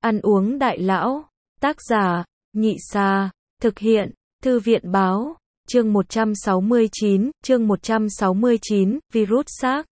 Ăn uống đại lão. Tác giả, Nhị Sa. Thực hiện, Thư viện báo. Chương 169, virus xác.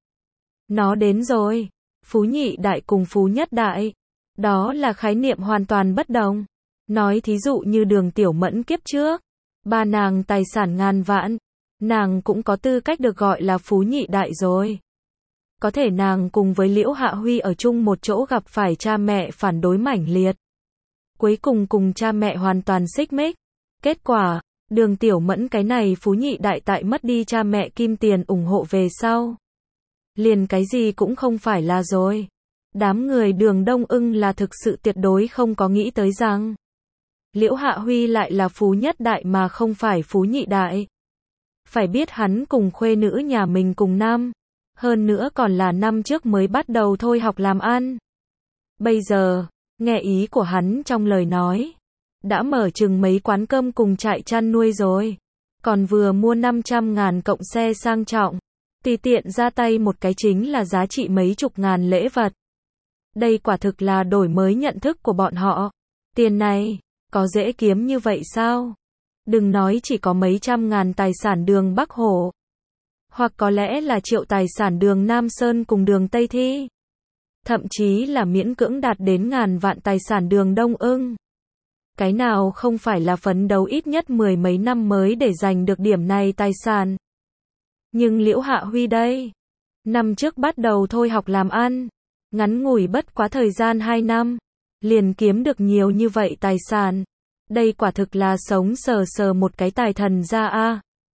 Nó đến rồi. Phú nhị đại cùng phú nhất đại. Đó là khái niệm hoàn toàn bất đồng. Nói thí dụ như Đường Tiểu Mẫn kiếp trước. Ba nàng tài sản ngàn vạn. Nàng cũng có tư cách được gọi là phú nhị đại rồi. Có thể nàng cùng với Liễu Hạ Huy ở chung một chỗ gặp phải cha mẹ phản đối mãnh liệt. Cuối cùng cha mẹ hoàn toàn xích mích. Kết quả, Đường Tiểu Mẫn cái này phú nhị đại tại mất đi cha mẹ kim tiền ủng hộ về sau. Liền cái gì cũng không phải là rồi. Đám người Đường Đông Ưng là thực sự tuyệt đối không có nghĩ tới rằng Liễu Hạ Huy lại là phú nhất đại mà không phải phú nhị đại. Phải biết hắn cùng khuê nữ nhà mình cùng năm. Hơn nữa còn là năm trước mới bắt đầu thôi học làm ăn. Bây giờ, nghe ý của hắn trong lời nói. Đã mở chừng mấy quán cơm cùng trại chăn nuôi rồi. Còn vừa mua 500.000 cộng xe sang trọng. Tùy tiện ra tay một cái chính là giá trị mấy chục ngàn lễ vật. Đây quả thực là đổi mới nhận thức của bọn họ. Tiền này, có dễ kiếm như vậy sao? Đừng nói chỉ có mấy trăm ngàn tài sản Đường Bắc Hổ. Hoặc có lẽ là triệu tài sản Đường Nam Sơn cùng Đường Tây Thi. Thậm chí là miễn cưỡng đạt đến ngàn vạn tài sản Đường Đông Ưng. Cái nào không phải là phấn đấu ít nhất mười mấy năm mới để giành được điểm này tài sản. Nhưng Liễu Hạ Huy đây, năm trước bắt đầu thôi học làm ăn, ngắn ngủi bất quá thời gian 2 năm, liền kiếm được nhiều như vậy tài sản. Đây quả thực là sống sờ một cái tài thần ra a.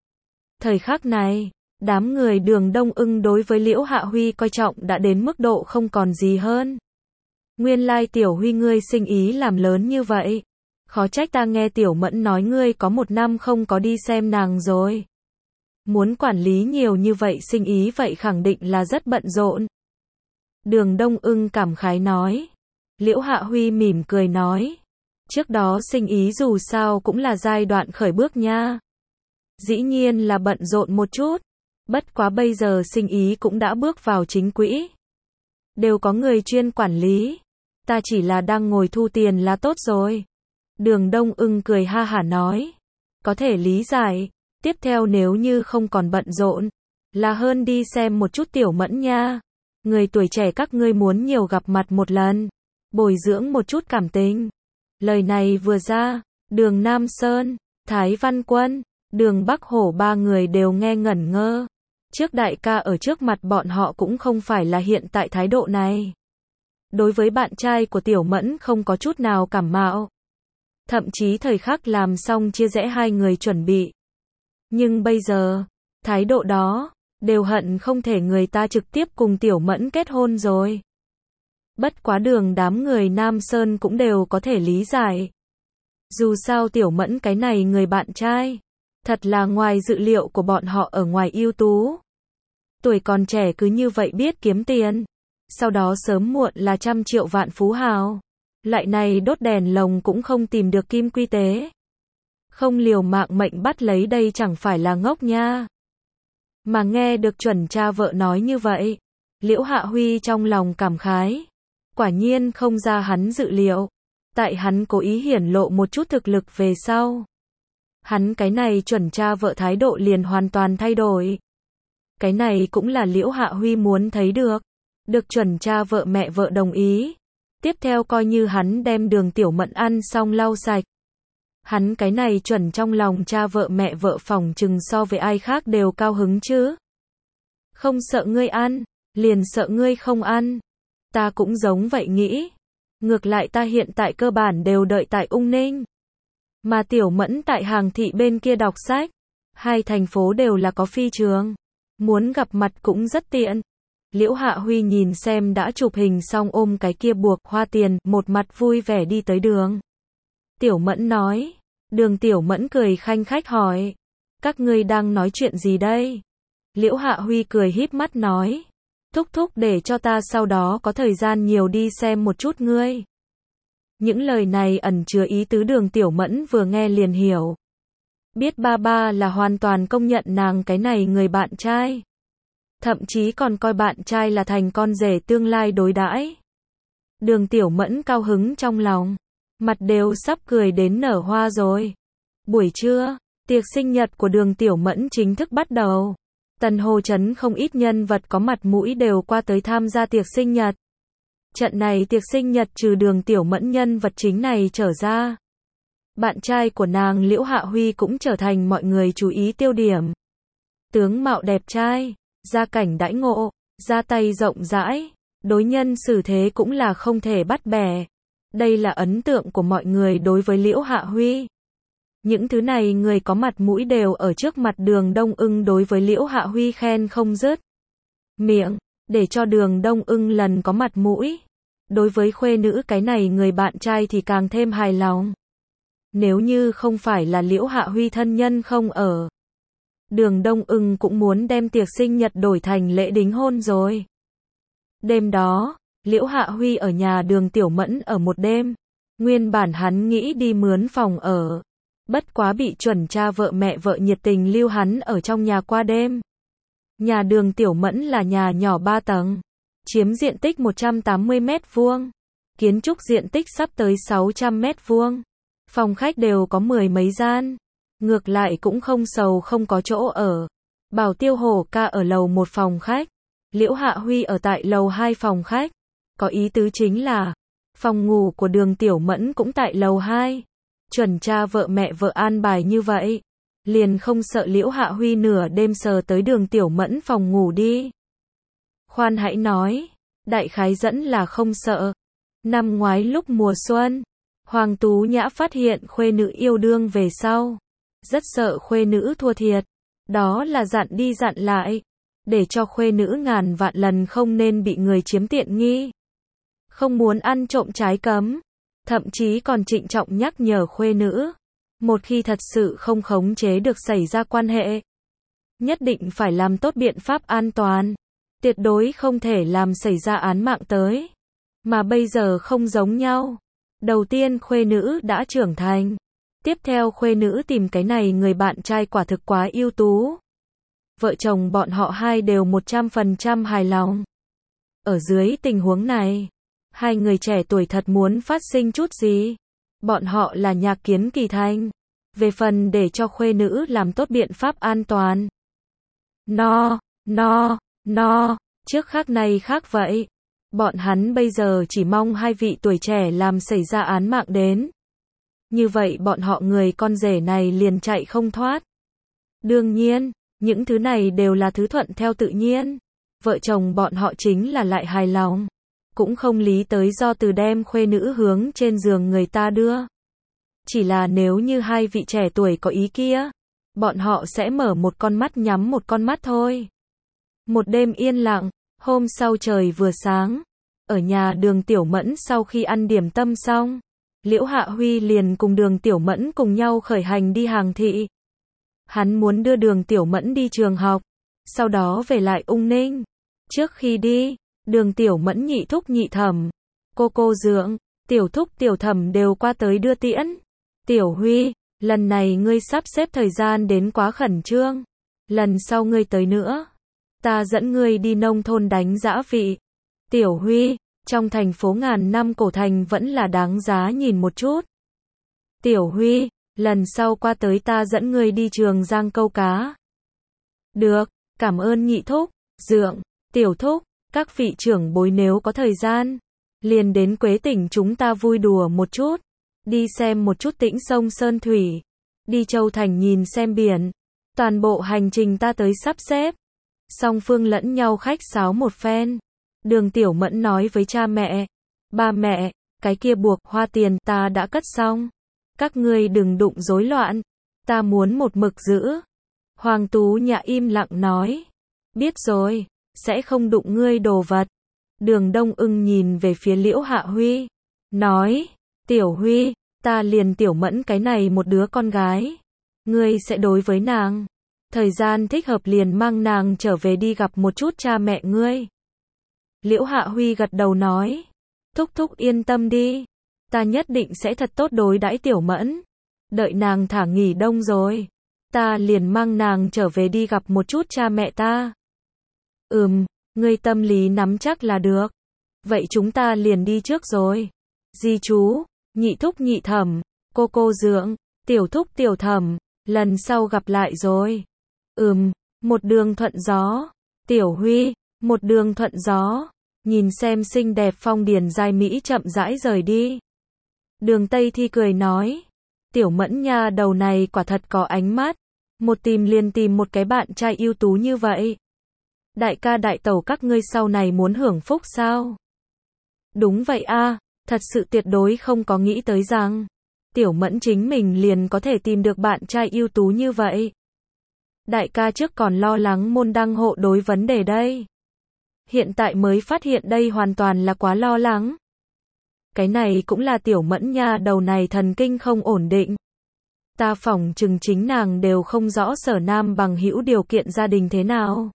Thời khắc này, đám người Đường Đông Ưng đối với Liễu Hạ Huy coi trọng đã đến mức độ không còn gì hơn. Nguyên lai Tiểu Huy ngươi sinh ý làm lớn như vậy. Khó trách ta nghe Tiểu Mẫn nói ngươi có 1 năm không có đi xem nàng rồi. Muốn quản lý nhiều như vậy sinh ý vậy khẳng định là rất bận rộn. Đường Đông Ưng cảm khái nói. Liễu Hạ Huy mỉm cười nói. Trước đó sinh ý dù sao cũng là giai đoạn khởi bước nha. Dĩ nhiên là bận rộn một chút. Bất quá bây giờ sinh ý cũng đã bước vào chính quỹ. Đều có người chuyên quản lý. Ta chỉ là đang ngồi thu tiền là tốt rồi. Đường Đông Ưng cười ha hả nói. Có thể lý giải. Tiếp theo nếu như không còn bận rộn, là hơn đi xem một chút Tiểu Mẫn nha. Người tuổi trẻ các ngươi muốn nhiều gặp mặt một lần. Bồi dưỡng một chút cảm tình. Lời này vừa ra, Đường Nam Sơn, Thái Văn Quân, Đường Bắc Hổ ba người đều nghe ngẩn ngơ. Trước đại ca ở trước mặt bọn họ cũng không phải là hiện tại thái độ này. Đối với bạn trai của Tiểu Mẫn không có chút nào cảm mạo. Thậm chí thời khắc làm xong chia rẽ hai người chuẩn bị. Nhưng bây giờ, thái độ đó, đều hận không thể người ta trực tiếp cùng Tiểu Mẫn kết hôn rồi. Bất quá đám người Nam Sơn cũng đều có thể lý giải. Dù sao Tiểu Mẫn cái này người bạn trai, thật là ngoài dự liệu của bọn họ ở ngoài ưu tú. Tuổi còn trẻ cứ như vậy biết kiếm tiền. Sau đó sớm muộn là trăm triệu vạn phú hào. Lại này đốt đèn lồng cũng không tìm được kim quy tế. Không liều mạng mệnh bắt lấy đây chẳng phải là ngốc nha. Mà nghe được chuẩn cha vợ nói như vậy, Liễu Hạ Huy trong lòng cảm khái. Quả nhiên không ra hắn dự liệu. Tại hắn cố ý hiển lộ một chút thực lực về sau. Hắn cái này chuẩn cha vợ thái độ liền hoàn toàn thay đổi. Cái này cũng là Liễu Hạ Huy muốn thấy được. Được chuẩn cha vợ mẹ vợ đồng ý. Tiếp theo coi như hắn đem Đường Tiểu Mẫn ăn xong lau sạch. Hắn cái này chuẩn trong lòng cha vợ mẹ vợ phỏng chừng so với ai khác đều cao hứng chứ. Không sợ ngươi ăn, liền sợ ngươi không ăn. Ta cũng giống vậy nghĩ. Ngược lại ta hiện tại cơ bản đều đợi tại Ung Ninh. Mà Tiểu Mẫn tại Hàng Thị bên kia đọc sách. Hai thành phố đều là có phi trường. Muốn gặp mặt cũng rất tiện. Liễu Hạ Huy nhìn xem đã chụp hình xong ôm cái kia buộc hoa tiền, một mặt vui vẻ đi tới Đường Tiểu Mẫn nói. Đường Tiểu Mẫn cười khanh khách hỏi. Các ngươi đang nói chuyện gì đây? Liễu Hạ Huy cười híp mắt nói. Thúc thúc để cho ta sau đó có thời gian nhiều đi xem một chút ngươi. Những lời này ẩn chứa ý tứ Đường Tiểu Mẫn vừa nghe liền hiểu. Biết ba là hoàn toàn công nhận nàng cái này người bạn trai. Thậm chí còn coi bạn trai là thành con rể tương lai đối đãi. Đường Tiểu Mẫn cao hứng trong lòng, mặt đều sắp cười đến nở hoa rồi. Buổi trưa, tiệc sinh nhật của Đường Tiểu Mẫn chính thức bắt đầu. Tần Hồ Trấn không ít nhân vật có mặt mũi đều qua tới tham gia tiệc sinh nhật. Trận này tiệc sinh nhật trừ Đường Tiểu Mẫn nhân vật chính này trở ra, bạn trai của nàng Liễu Hạ Huy cũng trở thành mọi người chú ý tiêu điểm. Tướng mạo đẹp trai, gia cảnh đãi ngộ, ra tay rộng rãi, đối nhân xử thế cũng là không thể bắt bẻ. Đây là ấn tượng của mọi người đối với Liễu Hạ Huy. Những thứ này người có mặt mũi đều ở trước mặt Đường Đông Ưng đối với Liễu Hạ Huy khen không dứt miệng, để cho Đường Đông Ưng lần có mặt mũi. Đối với khuê nữ cái này người bạn trai thì càng thêm hài lòng. Nếu như không phải là Liễu Hạ Huy thân nhân không ở, Đường Đông Ưng cũng muốn đem tiệc sinh nhật đổi thành lễ đính hôn rồi. Đêm đó, Liễu Hạ Huy ở nhà Đường Tiểu Mẫn ở một đêm. Nguyên bản hắn nghĩ đi mướn phòng ở, bất quá bị chuẩn cha vợ mẹ vợ nhiệt tình lưu hắn ở trong nhà qua đêm. Nhà Đường Tiểu Mẫn là nhà nhỏ 3 tầng, chiếm diện tích 180 mét vuông, kiến trúc diện tích sắp tới 600 mét vuông. Phòng khách đều có 10 mấy gian, ngược lại cũng không sầu không có chỗ ở. Bảo Tiêu Hổ ca ở lầu 1 phòng khách, Liễu Hạ Huy ở tại lầu 2 phòng khách. Có ý tứ chính là, phòng ngủ của Đường Tiểu Mẫn cũng tại lầu 2. Chuẩn cha vợ mẹ vợ an bài như vậy, liền không sợ Liễu Hạ Huy nửa đêm sờ tới Đường Tiểu Mẫn phòng ngủ đi. Khoan hãy nói, đại khái dẫn là không sợ. Năm ngoái lúc mùa xuân, Hoàng Tú Nhã phát hiện khuê nữ yêu đương về sau, rất sợ khuê nữ thua thiệt, đó là dặn đi dặn lại, để cho khuê nữ ngàn vạn lần không nên bị người chiếm tiện nghi, không muốn ăn trộm trái cấm, thậm chí còn trịnh trọng nhắc nhở khuê nữ, một khi thật sự không khống chế được xảy ra quan hệ, nhất định phải làm tốt biện pháp an toàn, tuyệt đối không thể làm xảy ra án mạng tới. Mà bây giờ không giống nhau. Đầu tiên khuê nữ đã trưởng thành, tiếp theo khuê nữ tìm cái này người bạn trai quả thực quá ưu tú. Vợ chồng bọn họ hai đều 100% hài lòng. Ở dưới tình huống này, hai người trẻ tuổi thật muốn phát sinh chút gì. Bọn họ là Nhạc Kiến Kỳ Thanh. Về phần để cho khuê nữ làm tốt biện pháp an toàn. Trước khác này khác vậy. Bọn hắn bây giờ chỉ mong hai vị tuổi trẻ làm xảy ra án mạng đến. Như vậy bọn họ người con rể này liền chạy không thoát. Đương nhiên, những thứ này đều là thứ thuận theo tự nhiên. Vợ chồng bọn họ chính là lại hài lòng. Cũng không lý tới do từ đem khuê nữ hướng trên giường người ta đưa. Chỉ là nếu như hai vị trẻ tuổi có ý kia, bọn họ sẽ mở một con mắt nhắm một con mắt thôi. Một đêm yên lặng, hôm sau trời vừa sáng, ở nhà Đường Tiểu Mẫn sau khi ăn điểm tâm xong, Liễu Hạ Huy liền cùng Đường Tiểu Mẫn cùng nhau khởi hành đi hàng thị. Hắn muốn đưa Đường Tiểu Mẫn đi trường học, sau đó về lại Ung Ninh. Trước khi đi, Đường Tiểu Mẫn nhị thúc nhị thẩm, cô Dượng, tiểu thúc tiểu thẩm đều qua tới đưa tiễn. Tiểu Huy, lần này ngươi sắp xếp thời gian đến quá khẩn trương, lần sau ngươi tới nữa, ta dẫn ngươi đi nông thôn đánh dã vị. Tiểu Huy, trong thành phố ngàn năm cổ thành vẫn là đáng giá nhìn một chút. Tiểu Huy, lần sau qua tới ta dẫn ngươi đi Trường Giang câu cá. Được, cảm ơn nhị thúc, Dượng, tiểu thúc, các vị trưởng bối nếu có thời gian, liền đến Quế Tỉnh chúng ta vui đùa một chút, đi xem một chút Tĩnh sông Sơn Thủy, đi Châu Thành nhìn xem biển, toàn bộ hành trình ta tới sắp xếp. Song phương lẫn nhau khách sáo một phen. Đường Tiểu Mẫn nói với cha mẹ, ba mẹ, cái kia buộc hoa tiền ta đã cất xong. Các ngươi đừng đụng rối loạn, ta muốn một mực giữ. Hoàng Tú Nhã im lặng nói, biết rồi, sẽ không đụng ngươi đồ vật. Đường Đông Ưng nhìn về phía Liễu Hạ Huy, nói, Tiểu Huy, ta liền Tiểu Mẫn cái này một đứa con gái, ngươi sẽ đối với nàng. Thời gian thích hợp liền mang nàng trở về đi gặp một chút cha mẹ ngươi. Liễu Hạ Huy gật đầu nói, thúc thúc yên tâm đi, ta nhất định sẽ thật tốt đối đãi Tiểu Mẫn. Đợi nàng thả nghỉ đông rồi, ta liền mang nàng trở về đi gặp một chút cha mẹ ta. Ngươi tâm lý nắm chắc là được. Vậy chúng ta liền đi trước rồi. Di chú, nhị thúc nhị thẩm, cô dượng, tiểu thúc tiểu thẩm, lần sau gặp lại rồi. Một đường thuận gió. Tiểu Huy, một đường thuận gió. Nhìn xem xinh đẹp Phong Điền Giai Mỹ chậm rãi rời đi. Đường Tây Thi cười nói. Tiểu Mẫn nha đầu này quả thật có ánh mắt. Một tìm liền tìm một cái bạn trai ưu tú như vậy. Đại ca đại tẩu các ngươi sau này muốn hưởng phúc sao? Đúng vậy a, thật sự tuyệt đối không có nghĩ tới rằng Tiểu Mẫn chính mình liền có thể tìm được bạn trai ưu tú như vậy. Đại ca trước còn lo lắng môn đăng hộ đối vấn đề đây. Hiện tại mới phát hiện đây hoàn toàn là quá lo lắng. Cái này cũng là Tiểu Mẫn nha đầu này thần kinh không ổn định. Ta phỏng chừng chính nàng đều không rõ Sở Nam bằng hữu điều kiện gia đình thế nào.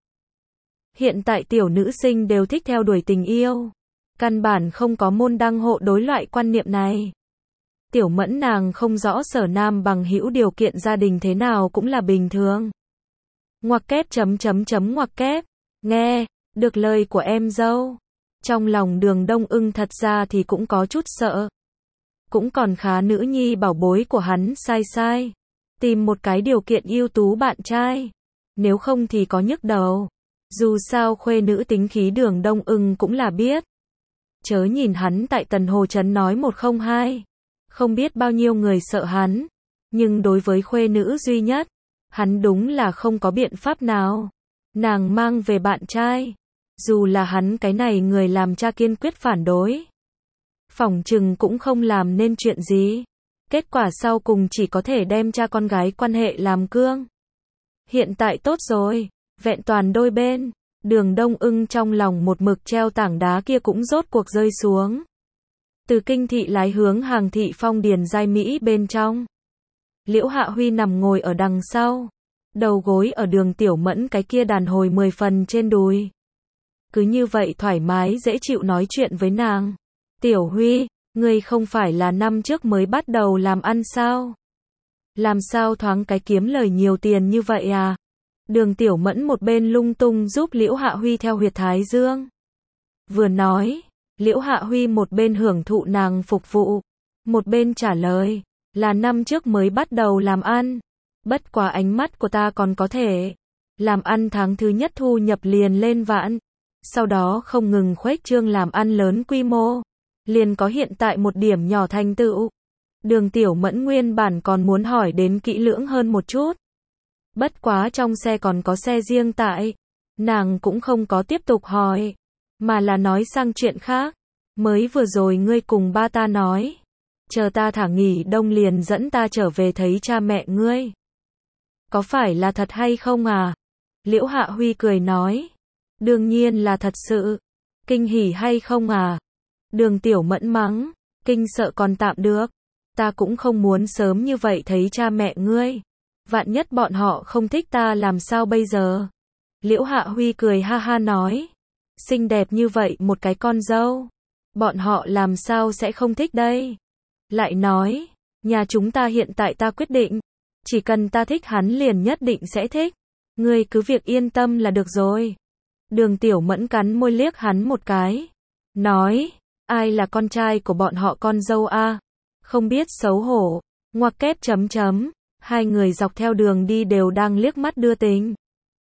Hiện tại tiểu nữ sinh đều thích theo đuổi tình yêu. Căn bản không có môn đăng hộ đối loại quan niệm này. Tiểu Mẫn nàng không rõ Sở Nam bằng hữu điều kiện gia đình thế nào cũng là bình thường. Ngoặc kép ngoặc kép. Nghe, được lời của em dâu. Trong lòng Đường Đông Ưng thật ra thì cũng có chút sợ. Cũng còn khá nữ nhi bảo bối của hắn sai. Tìm một cái điều kiện ưu tú bạn trai. Nếu không thì có nhức đầu. Dù sao khuê nữ tính khí Đường Đông Ưng cũng là biết. Chớ nhìn hắn tại Tần Hồ Trấn nói 102. Không biết bao nhiêu người sợ hắn. Nhưng đối với khuê nữ duy nhất, hắn đúng là không có biện pháp nào. Nàng mang về bạn trai. Dù là hắn cái này người làm cha kiên quyết phản đối. Phỏng chừng cũng không làm nên chuyện gì. Kết quả sau cùng chỉ có thể đem cha con gái quan hệ làm cương. Hiện tại tốt rồi. Vẹn toàn đôi bên. Đường Đông Ưng trong lòng một mực treo tảng đá kia cũng rốt cuộc rơi xuống. Từ Kinh thị lái hướng Hàng thị Phong Điền Giai Mỹ bên trong. Liễu Hạ Huy nằm ngồi ở đằng sau. Đầu gối ở Đường Tiểu Mẫn cái kia đàn hồi 10 phần trên đùi. Cứ như vậy thoải mái dễ chịu nói chuyện với nàng. Tiểu Huy, ngươi không phải là năm trước mới bắt đầu làm ăn sao? Làm sao thoáng cái kiếm lời nhiều tiền như vậy à? Đường Tiểu Mẫn một bên lung tung giúp Liễu Hạ Huy theo huyệt thái dương. Vừa nói, Liễu Hạ Huy một bên hưởng thụ nàng phục vụ, một bên trả lời, là năm trước mới bắt đầu làm ăn. Bất quá ánh mắt của ta còn có thể. Làm ăn tháng thứ nhất thu nhập liền lên vạn. Sau đó không ngừng khuếch trương làm ăn lớn quy mô. Liền có hiện tại một điểm nhỏ thành tựu. Đường Tiểu Mẫn nguyên bản còn muốn hỏi đến kỹ lưỡng hơn một chút. Bất quá trong xe còn có xe riêng tại. Nàng cũng không có tiếp tục hỏi. Mà là nói sang chuyện khác. Mới vừa rồi ngươi cùng ba ta nói. Chờ ta thả nghỉ đông liền dẫn ta trở về thấy cha mẹ ngươi. Có phải là thật hay không à? Liễu Hạ Huy cười nói. Đương nhiên là thật sự. Kinh hỉ hay không à? Đường Tiểu Mẫn mắng. Kinh sợ còn tạm được. Ta cũng không muốn sớm như vậy thấy cha mẹ ngươi. Vạn nhất bọn họ không thích ta làm sao bây giờ? Liễu Hạ Huy cười ha ha nói. Xinh đẹp như vậy một cái con dâu. Bọn họ làm sao sẽ không thích đây? Lại nói. Nhà chúng ta hiện tại ta quyết định. Chỉ cần ta thích hắn liền nhất định sẽ thích. Ngươi cứ việc yên tâm là được rồi. Đường Tiểu Mẫn cắn môi liếc hắn một cái. Nói. Ai là con trai của bọn họ con dâu a? Không biết xấu hổ. Ngoặc kép . Hai người dọc theo đường đi đều đang liếc mắt đưa tình.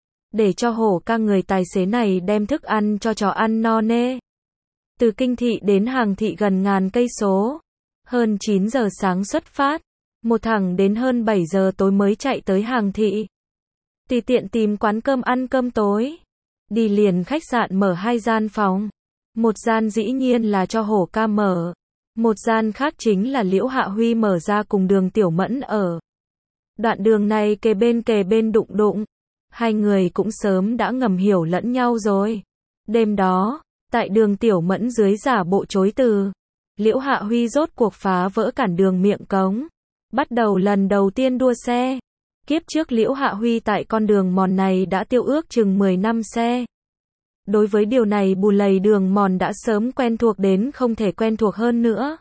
Để cho hổ ca người tài xế này đem thức ăn cho chó ăn no nê. Từ Kinh thị đến Hàng thị gần ngàn cây số. Hơn 9 giờ sáng xuất phát. Một thẳng đến hơn 7 giờ tối mới chạy tới Hàng thị. Tùy tiện tìm quán cơm ăn cơm tối. Đi liền khách sạn mở 2 gian phòng. Một gian dĩ nhiên là cho hổ ca mở. Một gian khác chính là Liễu Hạ Huy mở ra cùng Đường Tiểu Mẫn ở. Đoạn đường này kề bên đụng đụng. Hai người cũng sớm đã ngầm hiểu lẫn nhau rồi. Đêm đó, tại Đường Tiểu Mẫn dưới giả bộ chối từ. Liễu Hạ Huy rốt cuộc phá vỡ cản đường miệng cống. Bắt đầu lần đầu tiên đua xe. Kiếp trước Liễu Hạ Huy tại con đường mòn này đã tiêu ước chừng 10 năm xe. Đối với điều này bù lầy đường mòn đã sớm quen thuộc đến không thể quen thuộc hơn nữa.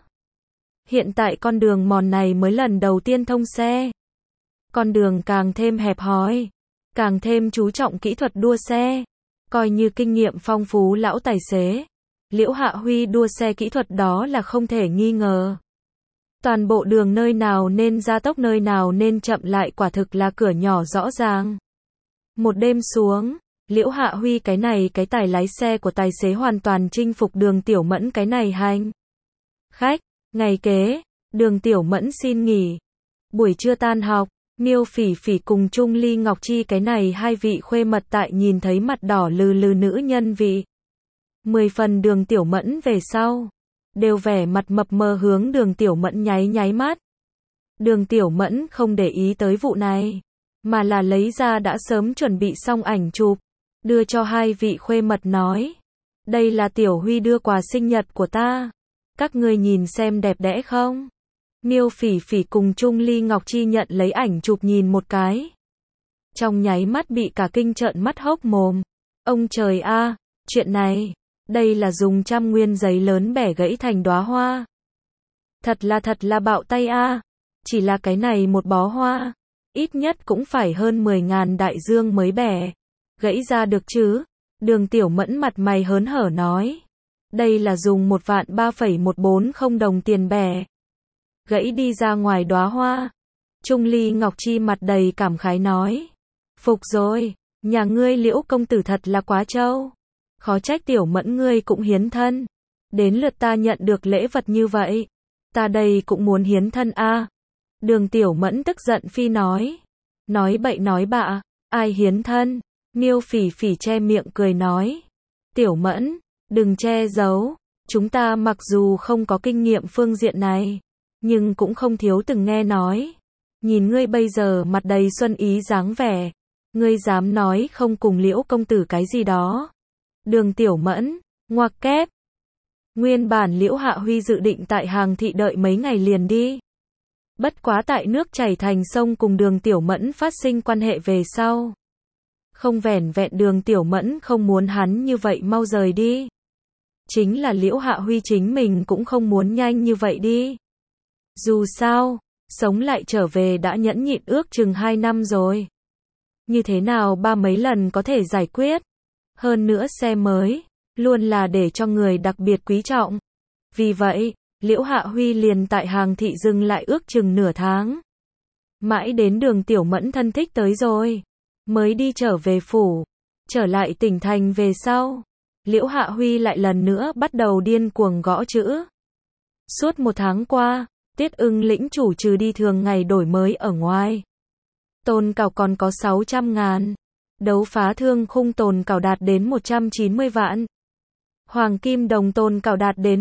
Hiện tại con đường mòn này mới lần đầu tiên thông xe. Con đường càng thêm hẹp hòi, càng thêm chú trọng kỹ thuật đua xe. Coi như kinh nghiệm phong phú lão tài xế. Liễu Hạ Huy đua xe kỹ thuật đó là không thể nghi ngờ. Toàn bộ đường nơi nào nên gia tốc nơi nào nên chậm lại quả thực là cửa nhỏ rõ ràng. Một đêm xuống, Liễu Hạ Huy cái này cái tài lái xe của tài xế hoàn toàn chinh phục Đường Tiểu Mẫn cái này hành khách. Ngày kế, Đường Tiểu Mẫn xin nghỉ. Buổi trưa tan học, Miêu Phỉ Phỉ cùng Trung Ly Ngọc Chi cái này hai vị khuê mật tại nhìn thấy mặt đỏ lừ lừ nữ nhân vị 10 phần Đường Tiểu Mẫn về sau, đều vẻ mặt mập mờ hướng Đường Tiểu Mẫn nháy nháy mắt. Đường Tiểu Mẫn không để ý tới vụ này, mà là lấy ra đã sớm chuẩn bị xong ảnh chụp, đưa cho hai vị khuê mật nói. Đây là Tiểu Huy đưa quà sinh nhật của ta. Các ngươi nhìn xem đẹp đẽ không? Miêu Phỉ Phỉ cùng Trung Ly Ngọc Chi nhận lấy ảnh chụp nhìn một cái. Trong nháy mắt bị cả kinh trợn mắt hốc mồm. Ông trời a, chuyện này, đây là dùng 100 nguyên giấy lớn bẻ gãy thành đóa hoa. Thật là bạo tay a. Chỉ là cái này một bó hoa, ít nhất cũng phải hơn 10.000 đại dương mới bẻ gãy ra được chứ. Đường Tiểu Mẫn mặt mày hớn hở nói. Đây là dùng 1.340 đồng tiền bẻ gãy đi ra ngoài đóa hoa. Trung Ly Ngọc Chi mặt đầy cảm khái nói. Phục rồi, nhà ngươi Liễu công tử thật là quá trâu. Khó trách Tiểu Mẫn ngươi cũng hiến thân. Đến lượt ta nhận được lễ vật như vậy. Ta đây cũng muốn hiến thân a. Đường Tiểu Mẫn tức giận phi nói. Nói bậy nói bạ, ai hiến thân? Miêu Phỉ Phỉ che miệng cười nói. Tiểu Mẫn, đừng che giấu. Chúng ta mặc dù không có kinh nghiệm phương diện này, nhưng cũng không thiếu từng nghe nói. Nhìn ngươi bây giờ mặt đầy xuân ý dáng vẻ, ngươi dám nói không cùng Liễu công tử cái gì đó. Đường Tiểu Mẫn, ngoặc kép. Nguyên bản Liễu Hạ Huy dự định tại Hàng Thị đợi mấy ngày liền đi. Bất quá tại nước chảy thành sông cùng Đường Tiểu Mẫn phát sinh quan hệ về sau. Không vẻn vẹn Đường Tiểu Mẫn không muốn hắn như vậy mau rời đi. Chính là Liễu Hạ Huy chính mình cũng không muốn nhanh như vậy đi. Dù sao, sống lại trở về đã nhẫn nhịn ước chừng 2 năm rồi. Như thế nào ba mấy lần có thể giải quyết. Hơn nữa xe mới, luôn là để cho người đặc biệt quý trọng. Vì vậy, Liễu Hạ Huy liền tại Hàng Thị dừng lại ước chừng nửa tháng. Mãi đến Đường Tiểu Mẫn thân thích tới rồi, mới đi trở về phủ. Trở lại tỉnh thành về sau, Liễu Hạ Huy lại lần nữa bắt đầu điên cuồng gõ chữ. Suốt 1 tháng qua, Tiết Ưng lĩnh chủ trừ đi thường ngày đổi mới ở ngoài. Tồn cảo còn có 600.000. Đấu phá thương khung tồn cảo đạt đến 190 vạn. Hoàng kim đồng tồn cảo đạt đến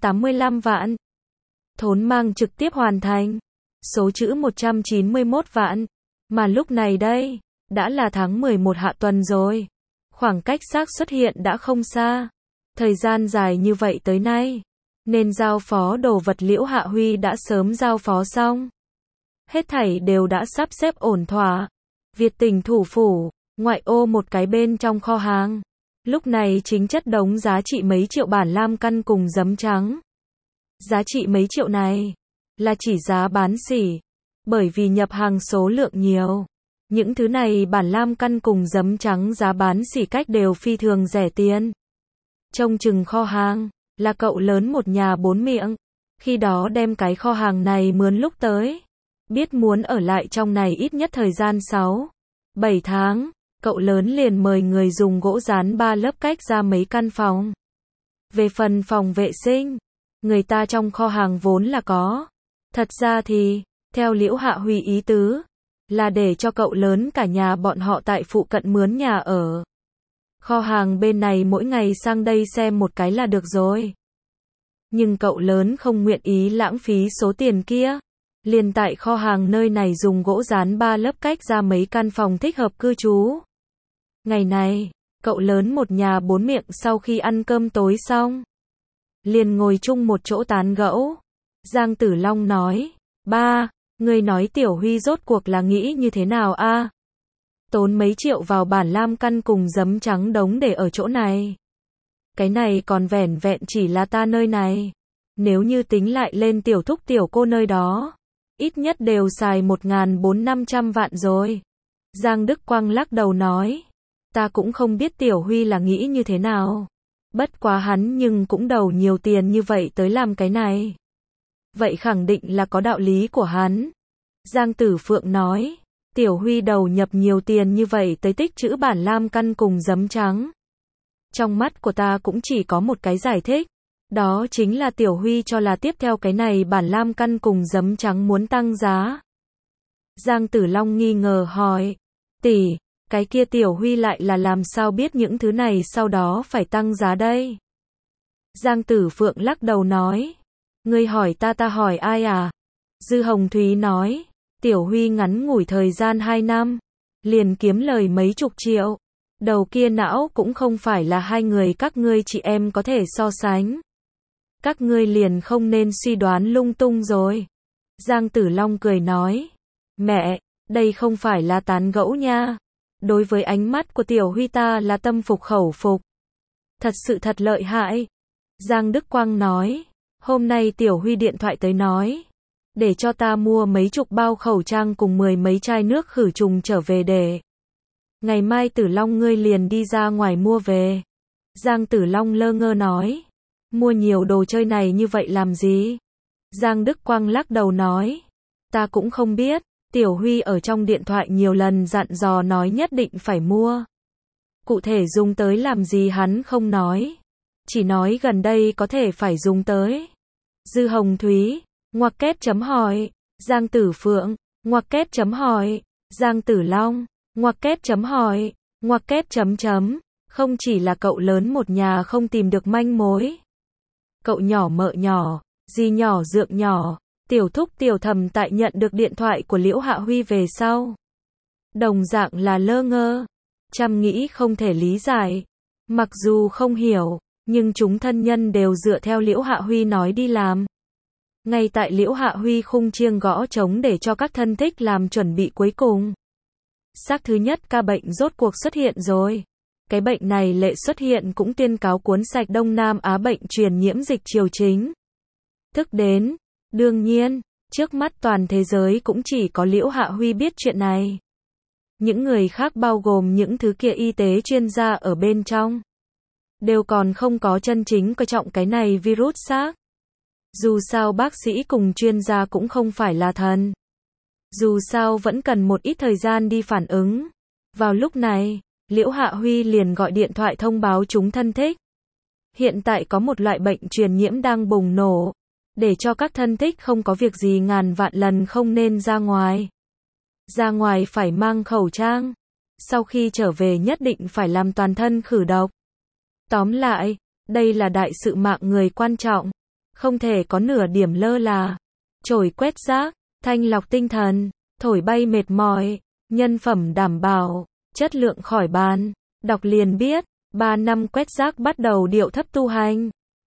185 vạn. Thốn mang trực tiếp hoàn thành. Số chữ 191 vạn. Mà lúc này đây, đã là tháng 11 hạ tuần rồi. Khoảng cách xác xuất hiện đã không xa. Thời gian dài như vậy tới nay, nên giao phó đồ vật Liễu Hạ Huy đã sớm giao phó xong. Hết thảy đều đã sắp xếp ổn thỏa. Việt tỉnh thủ phủ, ngoại ô một cái bên trong kho hàng. Lúc này chính chất đống giá trị mấy triệu bản lam căn cùng giấm trắng. Giá trị mấy triệu này, là chỉ giá bán sỉ. Bởi vì nhập hàng số lượng nhiều. Những thứ này bản lam căn cùng giấm trắng giá bán sỉ cách đều phi thường rẻ tiền. Trông chừng kho hàng, là cậu lớn một nhà 4 miệng. Khi đó đem cái kho hàng này mướn lúc tới. Biết muốn ở lại trong này ít nhất thời gian 6-7 tháng. Cậu lớn liền mời người dùng gỗ dán 3 lớp cách ra mấy căn phòng. Về phần phòng vệ sinh, người ta trong kho hàng vốn là có. Thật ra thì, theo Liễu Hạ Huy ý tứ, là để cho cậu lớn cả nhà bọn họ tại phụ cận mướn nhà ở. Kho hàng bên này mỗi ngày sang đây xem một cái là được rồi. Nhưng cậu lớn không nguyện ý lãng phí số tiền kia. Liền tại kho hàng nơi này dùng gỗ dán 3 lớp cách ra mấy căn phòng thích hợp cư trú. Ngày này, cậu lớn một nhà 4 miệng sau khi ăn cơm tối xong, liền ngồi chung một chỗ tán gẫu. Giang Tử Long nói, ba, ngươi nói Tiểu Huy rốt cuộc là nghĩ như thế nào a? Tốn mấy triệu vào bản lam căn cùng giấm trắng đống để ở chỗ này. Cái này còn vẻn vẹn chỉ là ta nơi này. Nếu như tính lại lên tiểu thúc tiểu cô nơi đó, ít nhất đều xài 1.400-500 vạn rồi. Giang Đức Quang lắc đầu nói, ta cũng không biết Tiểu Huy là nghĩ như thế nào. Bất quá hắn nhưng cũng đầu nhiều tiền như vậy tới làm cái này. Vậy khẳng định là có đạo lý của hắn. Giang Tử Phượng nói, Tiểu Huy đầu nhập nhiều tiền như vậy tới tích trữ bản lam căn cùng giấm trắng. Trong mắt của ta cũng chỉ có một cái giải thích. Đó chính là Tiểu Huy cho là tiếp theo cái này bản lam căn cùng giấm trắng muốn tăng giá. Giang Tử Long nghi ngờ hỏi, tỷ, cái kia Tiểu Huy lại là làm sao biết những thứ này sau đó phải tăng giá đây? Giang Tử Phượng lắc đầu nói, ngươi hỏi ta hỏi ai à? Dư Hồng Thúy nói, Tiểu Huy ngắn ngủi thời gian 2 năm, liền kiếm lời mấy chục triệu. Đầu kia não cũng không phải là hai người các ngươi chị em có thể so sánh. Các ngươi liền không nên suy đoán lung tung rồi. Giang Tử Long cười nói, mẹ, đây không phải là tán gẫu nha. Đối với ánh mắt của Tiểu Huy ta là tâm phục khẩu phục. Thật sự thật lợi hại. Giang Đức Quang nói, hôm nay Tiểu Huy điện thoại tới nói, để cho ta mua mấy chục bao khẩu trang cùng 10 mấy chai nước khử trùng trở về để. Ngày mai Tử Long ngươi liền đi ra ngoài mua về. Giang Tử Long lơ ngơ nói, mua nhiều đồ chơi này như vậy làm gì? Giang Đức Quang lắc đầu nói, ta cũng không biết, Tiểu Huy ở trong điện thoại nhiều lần dặn dò nói nhất định phải mua. Cụ thể dùng tới làm gì hắn không nói, chỉ nói gần đây có thể phải dùng tới. Dư Hồng Thúy, ngoặc kép chấm hỏi, Giang Tử Phượng, ngoặc kép chấm hỏi, Giang Tử Long, ngoặc kép chấm hỏi, ngoặc kép chấm chấm, không chỉ là cậu lớn một nhà không tìm được manh mối. Cậu nhỏ mợ nhỏ, dì nhỏ dượng nhỏ, tiểu thúc tiểu thầm tại nhận được điện thoại của Liễu Hạ Huy về sau. Đồng dạng là lơ ngơ, chăm nghĩ không thể lý giải. Mặc dù không hiểu, nhưng chúng thân nhân đều dựa theo Liễu Hạ Huy nói đi làm. Ngay tại Liễu Hạ Huy khung chiêng gõ trống để cho các thân thích làm chuẩn bị cuối cùng. Xác thứ nhất ca bệnh rốt cuộc xuất hiện rồi. Cái bệnh này lệ xuất hiện cũng tuyên cáo cuốn sạch Đông Nam Á bệnh truyền nhiễm dịch triều chính. Thức đến, đương nhiên, trước mắt toàn thế giới cũng chỉ có Liễu Hạ Huy biết chuyện này. Những người khác bao gồm những thứ kia y tế chuyên gia ở bên trong, đều còn không có chân chính coi trọng cái này virus SARS. Dù sao bác sĩ cùng chuyên gia cũng không phải là thần. Dù sao vẫn cần một ít thời gian đi phản ứng. Vào lúc này, Liễu Hạ Huy liền gọi điện thoại thông báo chúng thân thích. Hiện tại có một loại bệnh truyền nhiễm đang bùng nổ, để cho các thân thích không có việc gì ngàn vạn lần không nên ra ngoài. Ra ngoài phải mang khẩu trang. Sau khi trở về nhất định phải làm toàn thân khử độc. Tóm lại, đây là đại sự mạng người quan trọng. Không thể có nửa điểm lơ là. Chổi quét rác, thanh lọc tinh thần, thổi bay mệt mỏi, nhân phẩm đảm bảo, chất lượng khỏi bàn. Đọc liền biết, 3 năm quét rác bắt đầu điệu thấp tu hành.